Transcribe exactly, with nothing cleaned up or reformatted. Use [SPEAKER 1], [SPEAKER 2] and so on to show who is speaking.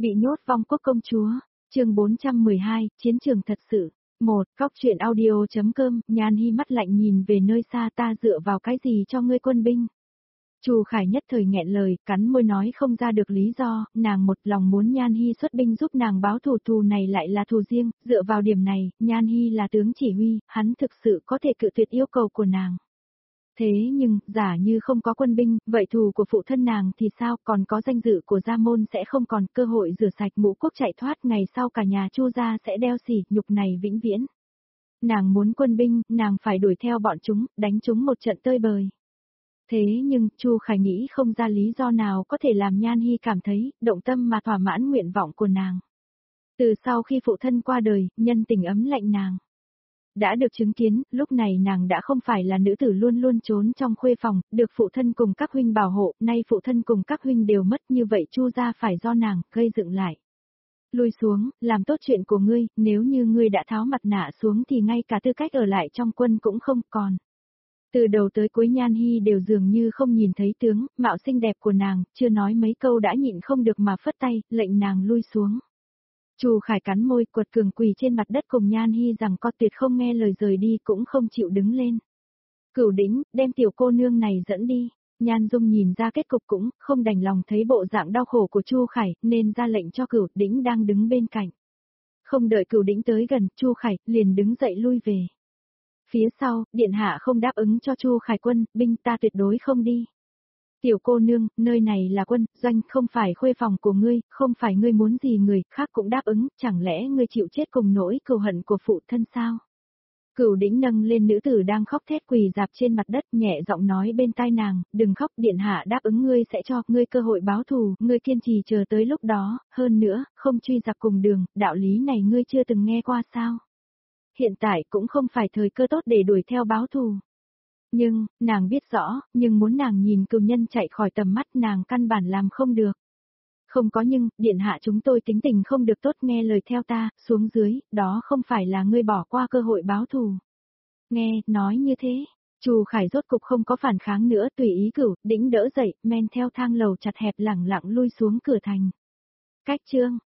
[SPEAKER 1] Bị nhốt vong quốc công chúa, chương bốn trăm mười hai, chiến trường thật sự. một. Góc truyện audio.com, Nhan Hi mắt lạnh nhìn về nơi xa, ta dựa vào cái gì cho ngươi quân binh? Chu Khải nhất thời nghẹn lời, cắn môi nói không ra được lý do, nàng một lòng muốn Nhan Hi xuất binh giúp nàng báo thù, thù này lại là thù riêng, dựa vào điểm này, Nhan Hi là tướng chỉ huy, hắn thực sự có thể cự tuyệt yêu cầu của nàng. Thế nhưng, giả như không có quân binh, vậy thù của phụ thân nàng thì sao, còn có danh dự của gia môn sẽ không còn, cơ hội rửa sạch ngũ quốc chạy thoát, ngày sau cả nhà Chu gia sẽ đeo xỉ, nhục này vĩnh viễn. Nàng muốn quân binh, nàng phải đuổi theo bọn chúng, đánh chúng một trận tơi bời. Thế nhưng, Chu Khải nghĩ không ra lý do nào có thể làm Nhan Hi cảm thấy, động tâm mà thỏa mãn nguyện vọng của nàng. Từ sau khi phụ thân qua đời, nhân tình ấm lạnh nàng. Đã được chứng kiến, lúc này nàng đã không phải là nữ tử luôn luôn trốn trong khuê phòng, được phụ thân cùng các huynh bảo hộ, nay phụ thân cùng các huynh đều mất, như vậy Chu gia phải do nàng, gây dựng lại. Lui xuống, làm tốt chuyện của ngươi, nếu như ngươi đã tháo mặt nạ xuống thì ngay cả tư cách ở lại trong quân cũng không còn. Từ đầu tới cuối Nhan Hi đều dường như không nhìn thấy tướng, mạo xinh đẹp của nàng, chưa nói mấy câu đã nhịn không được mà phất tay, lệnh nàng lui xuống. Chu Khải cắn môi, quật cường quỳ trên mặt đất cùng Nhan Hi rằng co tuyệt không nghe lời rời đi, cũng không chịu đứng lên. Cửu Đĩnh, đem tiểu cô nương này dẫn đi. Nhan Dung nhìn ra kết cục cũng không đành lòng thấy bộ dạng đau khổ của Chu Khải, nên ra lệnh cho Cửu Đĩnh đang đứng bên cạnh. Không đợi Cửu Đĩnh tới gần, Chu Khải liền đứng dậy lui về. Phía sau, điện hạ không đáp ứng cho Chu Khải quân, binh ta tuyệt đối không đi. Tiểu cô nương, nơi này là quân doanh, không phải khuê phòng của ngươi, không phải ngươi muốn gì người khác cũng đáp ứng, chẳng lẽ ngươi chịu chết cùng nỗi cừu hận của phụ thân sao? Cửu Đĩnh nâng lên nữ tử đang khóc thét quỳ dạp trên mặt đất, nhẹ giọng nói bên tai nàng, đừng khóc, điện hạ đáp ứng ngươi sẽ cho ngươi cơ hội báo thù, ngươi kiên trì chờ tới lúc đó, hơn nữa, không truy giặc cùng đường, đạo lý này ngươi chưa từng nghe qua sao? Hiện tại cũng không phải thời cơ tốt để đuổi theo báo thù. Nhưng, nàng biết rõ, nhưng muốn nàng nhìn cừu nhân chạy khỏi tầm mắt nàng căn bản làm không được. Không có nhưng, điện hạ chúng tôi tính tình không được tốt, nghe lời theo ta, xuống dưới, đó không phải là ngươi bỏ qua cơ hội báo thù. Nghe, nói như thế, Chu Khải rốt cục không có phản kháng nữa, tùy ý Cửu Đĩnh đỡ dậy, men theo thang lầu chặt hẹp lẳng lặng lui xuống cửa thành. Cách chương,